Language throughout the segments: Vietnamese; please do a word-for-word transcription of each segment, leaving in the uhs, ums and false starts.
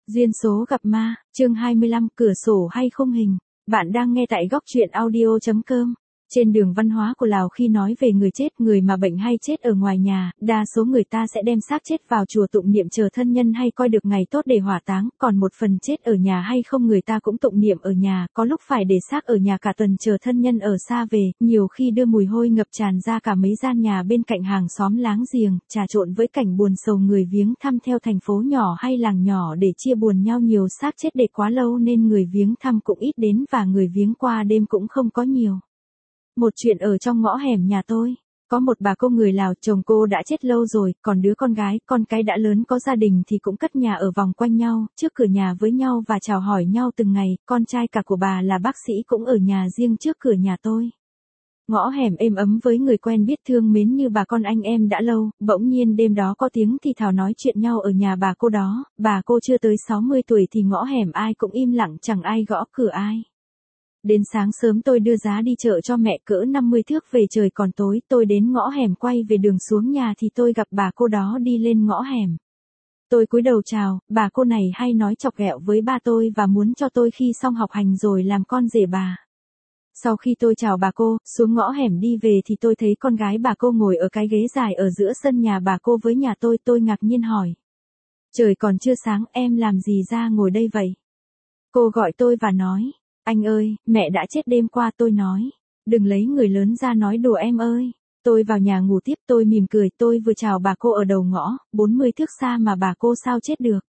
Duyên số gặp ma, chương hai mươi lăm, cửa sổ hay khung hình. Bạn đang nghe tại góc truyện audio chấm com. Trên đường văn hóa của Lào khi nói về người chết, người mà bệnh hay chết ở ngoài nhà, đa số người ta sẽ đem xác chết vào chùa tụng niệm chờ thân nhân hay coi được ngày tốt để hỏa táng, còn một phần chết ở nhà hay không người ta cũng tụng niệm ở nhà, có lúc phải để xác ở nhà cả tuần chờ thân nhân ở xa về, nhiều khi đưa mùi hôi ngập tràn ra cả mấy gian nhà bên cạnh hàng xóm láng giềng, trà trộn với cảnh buồn sầu người viếng thăm theo thành phố nhỏ hay làng nhỏ để chia buồn nhau. Nhiều xác chết để quá lâu nên người viếng thăm cũng ít đến và người viếng qua đêm cũng không có nhiều. Một chuyện ở trong ngõ hẻm nhà tôi, có một bà cô người Lào, chồng cô đã chết lâu rồi, còn đứa con gái, con cái đã lớn có gia đình thì cũng cất nhà ở vòng quanh nhau, trước cửa nhà với nhau và chào hỏi nhau từng ngày, con trai cả của bà là bác sĩ cũng ở nhà riêng trước cửa nhà tôi. Ngõ hẻm êm ấm với người quen biết thương mến như bà con anh em đã lâu, bỗng nhiên đêm đó có tiếng thì thào nói chuyện nhau ở nhà bà cô đó, bà cô chưa tới sáu mươi tuổi thì ngõ hẻm ai cũng im lặng, chẳng ai gõ cửa ai. Đến sáng sớm tôi đưa giá đi chợ cho mẹ cỡ năm mươi thước về trời còn tối, tôi đến ngõ hẻm quay về đường xuống nhà thì tôi gặp bà cô đó đi lên ngõ hẻm. Tôi cúi đầu chào, bà cô này hay nói chọc ghẹo với ba tôi và muốn cho tôi khi xong học hành rồi làm con rể bà. Sau khi tôi chào bà cô, xuống ngõ hẻm đi về thì tôi thấy con gái bà cô ngồi ở cái ghế dài ở giữa sân nhà bà cô với nhà tôi, tôi ngạc nhiên hỏi. Trời còn chưa sáng, em làm gì ra ngồi đây vậy? Cô gọi tôi và nói. Anh ơi, mẹ đã chết đêm qua. Tôi nói. Đừng lấy người lớn ra nói đùa em ơi. Tôi vào nhà ngủ tiếp. Tôi mỉm cười. Tôi vừa chào bà cô ở đầu ngõ, bốn mươi thước xa mà bà cô sao chết được.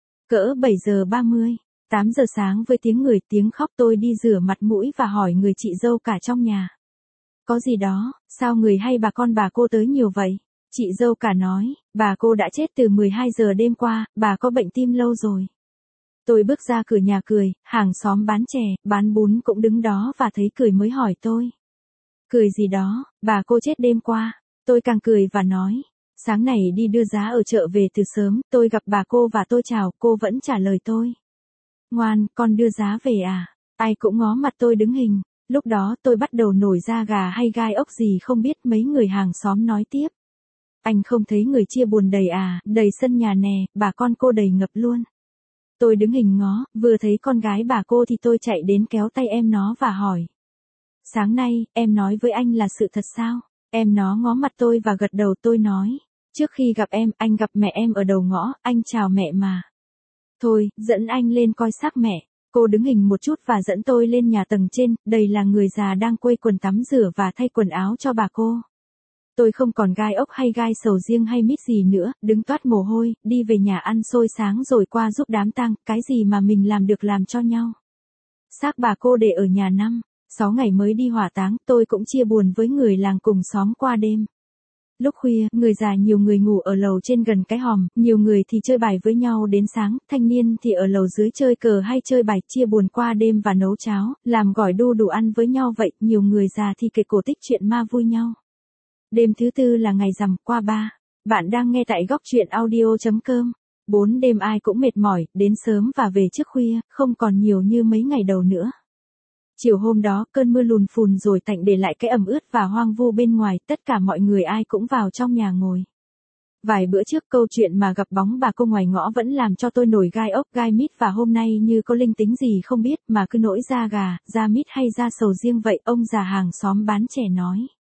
Cỡ bảy giờ ba mươi, tám giờ sáng với tiếng người tiếng khóc. Tôi đi rửa mặt mũi và hỏi người chị dâu cả trong nhà. Có gì đó, sao người hay bà con bà cô tới nhiều vậy? Chị dâu cả nói, bà cô đã chết từ mười hai giờ đêm qua, bà có bệnh tim lâu rồi. Tôi bước ra cửa nhà cười, hàng xóm bán chè, bán bún cũng đứng đó và thấy cười mới hỏi tôi. Cười gì đó, bà cô chết đêm qua. Tôi càng cười và nói. Sáng này đi đưa giá ở chợ về từ sớm, tôi gặp bà cô và tôi chào, cô vẫn trả lời tôi. Ngoan, con đưa giá về à? Ai cũng ngó mặt tôi đứng hình. Lúc đó tôi bắt đầu nổi da gà hay gai ốc gì không biết. Mấy người hàng xóm nói tiếp. Anh không thấy người chia buồn đầy à, đầy sân nhà nè, bà con cô đầy ngập luôn. Tôi đứng hình ngó, vừa thấy con gái bà cô thì tôi chạy đến kéo tay em nó và hỏi. Sáng nay, em nói với anh là sự thật sao? Em nó ngó mặt tôi và gật đầu. Tôi nói. Trước khi gặp em, anh gặp mẹ em ở đầu ngõ, anh chào mẹ mà. Thôi, dẫn anh lên coi xác mẹ. Cô đứng hình một chút và dẫn tôi lên nhà tầng trên, đây là người già đang quây quần tắm rửa và thay quần áo cho bà cô. Tôi không còn gai ốc hay gai sầu riêng hay mít gì nữa, đứng toát mồ hôi, đi về nhà ăn xôi sáng rồi qua giúp đám tang, cái gì mà mình làm được làm cho nhau. Xác bà cô để ở nhà năm, sáu ngày mới đi hỏa táng, tôi cũng chia buồn với người làng cùng xóm qua đêm. Lúc khuya, người già nhiều người ngủ ở lầu trên gần cái hòm, nhiều người thì chơi bài với nhau đến sáng, thanh niên thì ở lầu dưới chơi cờ hay chơi bài, chia buồn qua đêm và nấu cháo, làm gỏi đu đủ ăn với nhau vậy, nhiều người già thì kể cổ tích chuyện ma vui nhau. Đêm thứ tư là ngày rằm qua ba. Bạn đang nghe tại góc truyện audio chấm com. Bốn đêm ai cũng mệt mỏi, đến sớm và về trước khuya, không còn nhiều như mấy ngày đầu nữa. Chiều hôm đó, cơn mưa lùn phùn rồi tạnh để lại cái ẩm ướt và hoang vu bên ngoài, tất cả mọi người ai cũng vào trong nhà ngồi. Vài bữa trước câu chuyện mà gặp bóng bà cô ngoài ngõ vẫn làm cho tôi nổi gai ốc gai mít và hôm nay như có linh tính gì không biết mà cứ nổi da gà, da mít hay da sầu riêng vậy, ông già hàng xóm bán chè nói.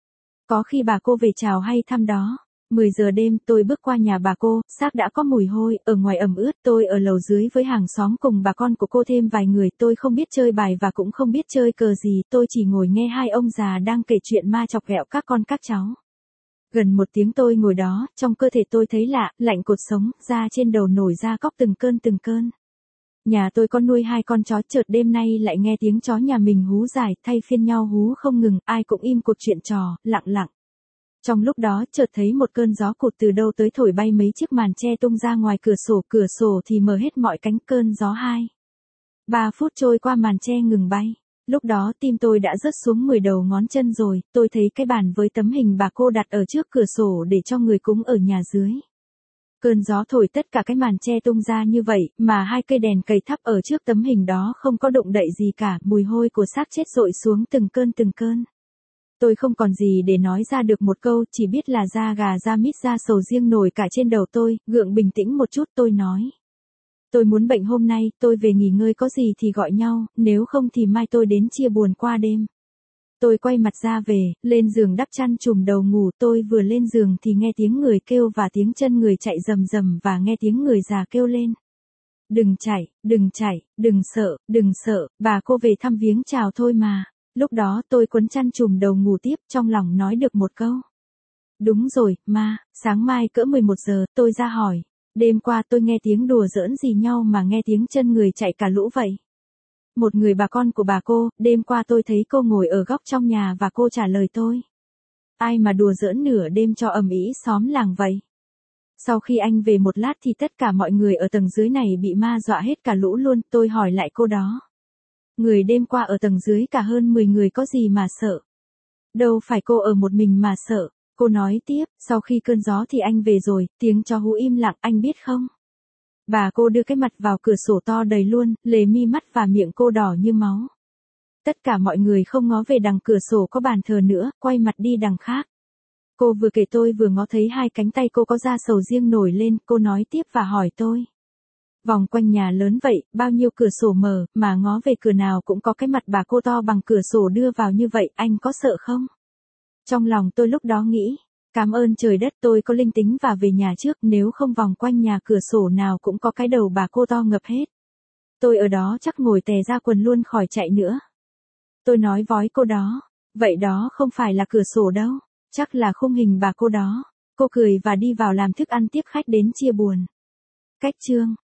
Có khi bà cô về chào hay thăm đó. mười giờ đêm tôi bước qua nhà bà cô, xác đã có mùi hôi, ở ngoài ẩm ướt, tôi ở lầu dưới với hàng xóm cùng bà con của cô thêm vài người, tôi không biết chơi bài và cũng không biết chơi cờ gì, tôi chỉ ngồi nghe hai ông già đang kể chuyện ma chọc ghẹo các con các cháu. Gần một tiếng tôi ngồi đó, trong cơ thể tôi thấy lạ, lạnh cột sống, da trên đầu nổi da cóc từng cơn từng cơn. Nhà tôi có nuôi hai con chó, chợt đêm nay lại nghe tiếng chó nhà mình hú dài, thay phiên nhau hú không ngừng, ai cũng im cuộc chuyện trò, lặng lặng. Trong lúc đó, chợt thấy một cơn gió cụt từ đâu tới thổi bay mấy chiếc màn che tung ra ngoài cửa sổ, cửa sổ thì mở hết mọi cánh, cơn gió hai. Ba phút trôi qua màn che ngừng bay. Lúc đó tim tôi đã rớt xuống mười đầu ngón chân rồi, tôi thấy cái bàn với tấm hình bà cô đặt ở trước cửa sổ để cho người cúng ở nhà dưới. Cơn gió thổi tất cả cái màn che tung ra như vậy, mà hai cây đèn cầy thắp ở trước tấm hình đó không có động đậy gì cả, mùi hôi của xác chết dội xuống từng cơn từng cơn. Tôi không còn gì để nói ra được một câu, chỉ biết là da gà da mít da sầu riêng nổi cả trên đầu tôi, gượng bình tĩnh một chút tôi nói. Tôi muốn bệnh hôm nay, tôi về nghỉ ngơi có gì thì gọi nhau, nếu không thì mai tôi đến chia buồn qua đêm. Tôi quay mặt ra về, lên giường đắp chăn trùm đầu ngủ, tôi vừa lên giường thì nghe tiếng người kêu và tiếng chân người chạy rầm rầm và nghe tiếng người già kêu lên. Đừng chạy, đừng chạy, đừng sợ, đừng sợ, bà cô về thăm viếng chào thôi mà. Lúc đó tôi quấn chăn trùm đầu ngủ tiếp, trong lòng nói được một câu. Đúng rồi, ma, sáng mai cỡ mười một giờ, tôi ra hỏi. Đêm qua tôi nghe tiếng đùa giỡn gì nhau mà nghe tiếng chân người chạy cả lũ vậy. Một người bà con của bà cô, đêm qua tôi thấy cô ngồi ở góc trong nhà và cô trả lời tôi. Ai mà đùa giỡn nửa đêm cho ầm ĩ xóm làng vậy? Sau khi anh về một lát thì tất cả mọi người ở tầng dưới này bị ma dọa hết cả lũ luôn, tôi hỏi lại cô đó. Người đêm qua ở tầng dưới cả hơn mười người có gì mà sợ? Đâu phải cô ở một mình mà sợ. Cô nói tiếp, sau khi cơn gió thì anh về rồi, tiếng chó hú im lặng, anh biết không? Bà cô đưa cái mặt vào cửa sổ to đầy luôn, lề mi mắt và miệng cô đỏ như máu. Tất cả mọi người không ngó về đằng cửa sổ có bàn thờ nữa, quay mặt đi đằng khác. Cô vừa kể tôi vừa ngó thấy hai cánh tay cô có da sầu riêng nổi lên, cô nói tiếp và hỏi tôi. Vòng quanh nhà lớn vậy, bao nhiêu cửa sổ mở, mà ngó về cửa nào cũng có cái mặt bà cô to bằng cửa sổ đưa vào như vậy, anh có sợ không? Trong lòng tôi lúc đó nghĩ, cảm ơn trời đất tôi có linh tính và về nhà trước, nếu không vòng quanh nhà cửa sổ nào cũng có cái đầu bà cô to ngập hết. Tôi ở đó chắc ngồi tè ra quần luôn khỏi chạy nữa. Tôi nói vói cô đó, vậy đó không phải là cửa sổ đâu, chắc là khung hình bà cô đó. Cô cười và đi vào làm thức ăn tiếp khách đến chia buồn. Cách chương